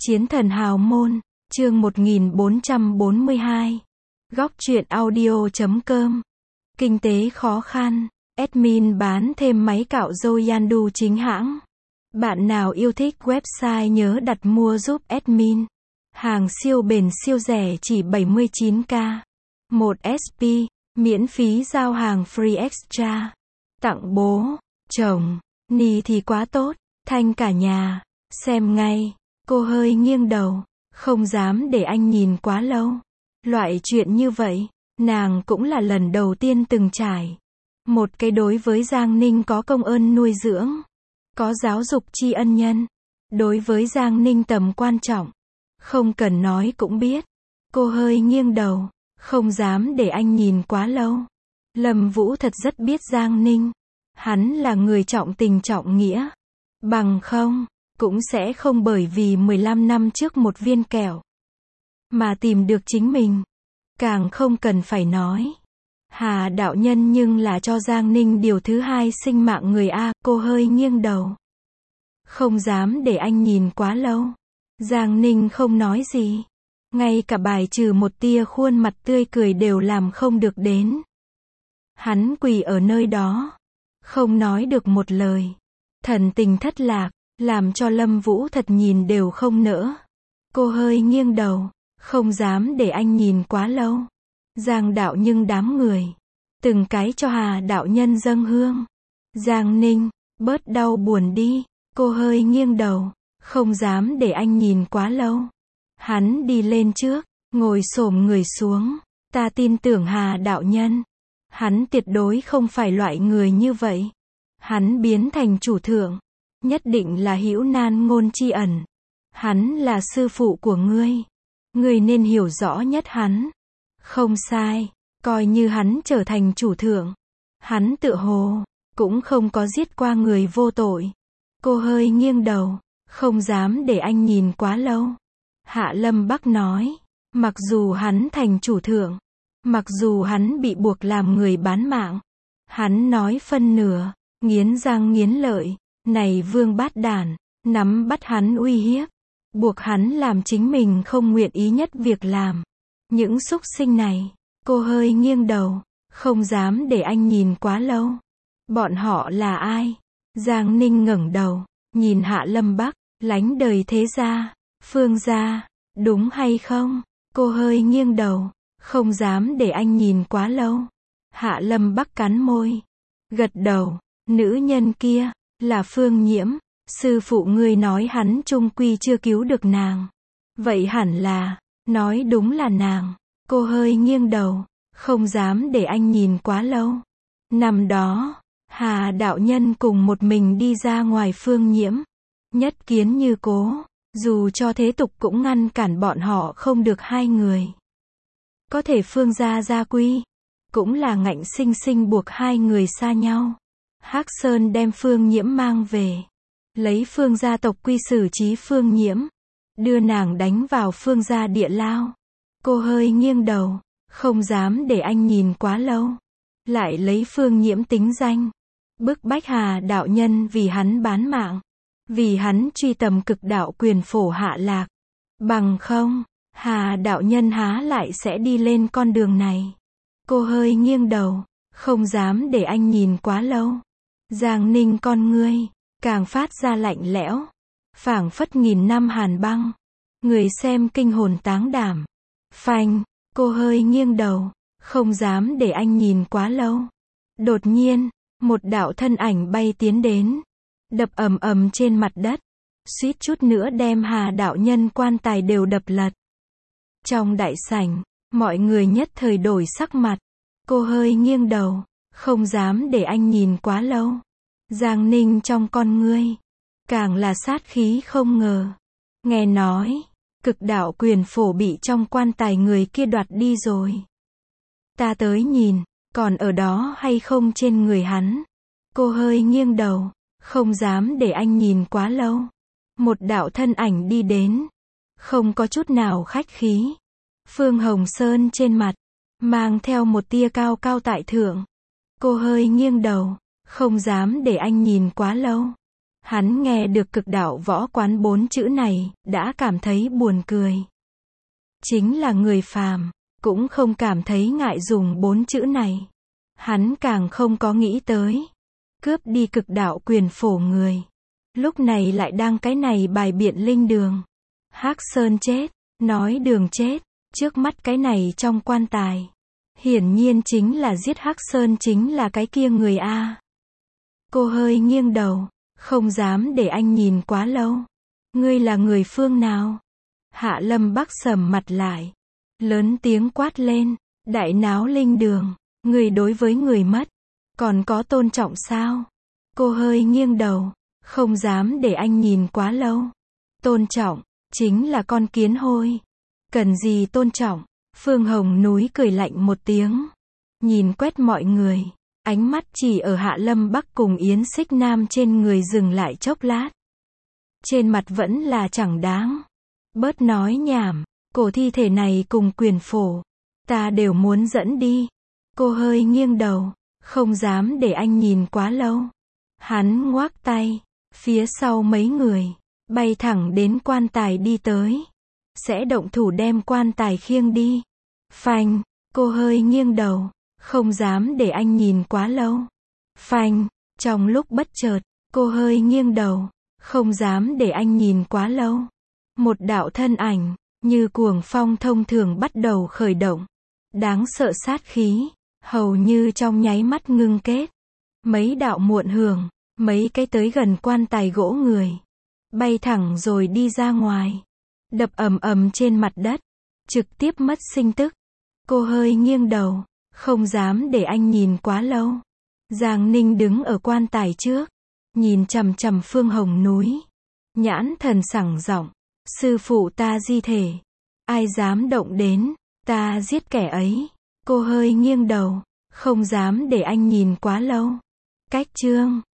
Chiến thần hào môn, chương 1442. Góc truyện audio.com. Kinh tế khó khăn, admin bán thêm máy cạo râu Yandu chính hãng. Bạn nào yêu thích website nhớ đặt mua giúp admin. Hàng siêu bền siêu rẻ chỉ 79k. 1 SP, miễn phí giao hàng free extra. Tặng bố, chồng, Nì thì quá tốt, thanh cả nhà, xem ngay. Cô hơi nghiêng đầu, không dám để anh nhìn quá lâu. Loại chuyện như vậy, nàng cũng là lần đầu tiên từng trải. Một cái đối với Giang Ninh có công ơn nuôi dưỡng, có giáo dục tri ân nhân. Đối với Giang Ninh tầm quan trọng, không cần nói cũng biết. Cô hơi nghiêng đầu, không dám để anh nhìn quá lâu. Lâm Vũ thật rất biết Giang Ninh. Hắn là người trọng tình trọng nghĩa. Bằng không, cũng sẽ không bởi vì 15 năm trước một viên kẹo mà tìm được chính mình. Càng không cần phải nói, Hà đạo nhân nhưng là cho Giang Ninh điều thứ hai sinh mạng người a. Cô hơi nghiêng đầu, không dám để anh nhìn quá lâu. Giang Ninh không nói gì, ngay cả bài trừ một tia khuôn mặt tươi cười đều làm không được đến. Hắn quỳ ở nơi đó, không nói được một lời, thần tình thất lạc, làm cho Lâm Vũ thật nhìn đều không nỡ. Cô hơi nghiêng đầu, không dám để anh nhìn quá lâu. Giang đạo nhưng đám người, từng cái cho Hà đạo nhân dâng hương. Giang Ninh, bớt đau buồn đi. Cô hơi nghiêng đầu, không dám để anh nhìn quá lâu. Hắn đi lên trước, ngồi xổm người xuống. Ta tin tưởng Hà đạo nhân. Hắn tuyệt đối không phải loại người như vậy. Hắn biến thành chủ thượng, nhất định là hữu nan ngôn tri ẩn. Hắn là sư phụ của ngươi. Ngươi nên hiểu rõ nhất hắn. Không sai, coi như hắn trở thành chủ thượng. Hắn tựa hồ cũng không có giết qua người vô tội. Cô hơi nghiêng đầu, không dám để anh nhìn quá lâu. Hạ Lâm Bắc nói, mặc dù hắn thành chủ thượng, mặc dù hắn bị buộc làm người bán mạng, hắn nói phân nửa, nghiến răng nghiến lợi, này vương bát đản, nắm bắt hắn uy hiếp, buộc hắn làm chính mình không nguyện ý nhất việc làm. Những súc sinh này, cô hơi nghiêng đầu, không dám để anh nhìn quá lâu. Bọn họ là ai? Giang Ninh ngẩng đầu, nhìn Hạ Lâm Bắc, lánh đời thế gia, Phương gia, đúng hay không? Cô hơi nghiêng đầu, không dám để anh nhìn quá lâu. Hạ Lâm Bắc cắn môi, gật đầu, nữ nhân kia, là Phương Nhiễm, sư phụ ngươi nói hắn chung quy chưa cứu được nàng. Vậy hẳn là, nói đúng là nàng. Cô hơi nghiêng đầu, không dám để anh nhìn quá lâu. Năm đó, Hà đạo nhân cùng một mình đi ra ngoài Phương Nhiễm. Nhất kiến như cố, dù cho thế tục cũng ngăn cản bọn họ không được hai người. Có thể Phương gia gia quy, cũng là ngạnh sinh sinh buộc hai người xa nhau. Hắc Sơn đem Phương Nhiễm mang về, lấy Phương gia tộc quy xử trí Phương Nhiễm, đưa nàng đánh vào Phương gia địa lao. Cô hơi nghiêng đầu, không dám để anh nhìn quá lâu. Lại lấy Phương Nhiễm tính danh, bức bách Hà đạo nhân vì hắn bán mạng, vì hắn truy tầm cực đạo quyền phổ hạ lạc. Bằng không, Hà đạo nhân há lại sẽ đi lên con đường này. Cô hơi nghiêng đầu, không dám để anh nhìn quá lâu. Giang Ninh con ngươi, càng phát ra lạnh lẽo, phảng phất nghìn năm hàn băng. Người xem kinh hồn táng đảm. Phanh, cô hơi nghiêng đầu, không dám để anh nhìn quá lâu. Đột nhiên, một đạo thân ảnh bay tiến đến, đập ầm ầm trên mặt đất, suýt chút nữa đem Hà đạo nhân quan tài đều đập lật. Trong đại sảnh, mọi người nhất thời đổi sắc mặt. Cô hơi nghiêng đầu, không dám để anh nhìn quá lâu. Giang Ninh trong con ngươi, càng là sát khí không ngờ. Nghe nói, cực đạo quyền phổ bị trong quan tài người kia đoạt đi rồi. Ta tới nhìn, còn ở đó hay không trên người hắn. Cô hơi nghiêng đầu, không dám để anh nhìn quá lâu. Một đạo thân ảnh đi đến, không có chút nào khách khí. Phương Hồng Sơn trên mặt, mang theo một tia cao cao tại thượng. Cô hơi nghiêng đầu, không dám để anh nhìn quá lâu. Hắn nghe được cực đạo võ quán 4 chữ này, đã cảm thấy buồn cười. Chính là người phàm, cũng không cảm thấy ngại dùng 4 chữ này. Hắn càng không có nghĩ tới cướp đi cực đạo quyền phổ người. Lúc này lại đang cái này bài biện linh đường. Hắc Sơn chết, nói đường chết, trước mắt cái này trong quan tài. Hiển nhiên chính là giết Hắc Sơn chính là cái kia người A. Cô hơi nghiêng đầu, không dám để anh nhìn quá lâu. Ngươi là người phương nào? Hạ Lâm Bắc sầm mặt lại, lớn tiếng quát lên, đại náo linh đường, người đối với người mất, còn có tôn trọng sao? Cô hơi nghiêng đầu, không dám để anh nhìn quá lâu. Tôn trọng, chính là con kiến hôi. Cần gì tôn trọng? Phương Hồng Núi cười lạnh một tiếng, nhìn quét mọi người, ánh mắt chỉ ở Hạ Lâm Bắc cùng Yến Xích Nam trên người dừng lại chốc lát. Trên mặt vẫn là chẳng đáng. Bớt nói nhảm, cổ thi thể này cùng quyền phổ, ta đều muốn dẫn đi. Cô hơi nghiêng đầu, không dám để anh nhìn quá lâu. Hắn ngoác tay, phía sau mấy người, bay thẳng đến quan tài đi tới. Sẽ động thủ đem quan tài khiêng đi. Phanh, cô hơi nghiêng đầu, không dám để anh nhìn quá lâu. Phanh, trong lúc bất chợt, cô hơi nghiêng đầu, không dám để anh nhìn quá lâu. Một đạo thân ảnh, như cuồng phong thông thường bắt đầu khởi động. Đáng sợ sát khí, hầu như trong nháy mắt ngưng kết. Mấy đạo muộn hưởng, mấy cái tới gần quan tài gỗ người. Bay thẳng rồi đi ra ngoài. Đập ầm ầm trên mặt đất. Trực tiếp mất sinh tức. Cô hơi nghiêng đầu, không dám để anh nhìn quá lâu. Giang Ninh đứng ở quan tài trước, nhìn chằm chằm Phương Hồng Núi. Nhãn thần sảng giọng, sư phụ ta di thể, ai dám động đến, ta giết kẻ ấy. Cô hơi nghiêng đầu, không dám để anh nhìn quá lâu. Cách chương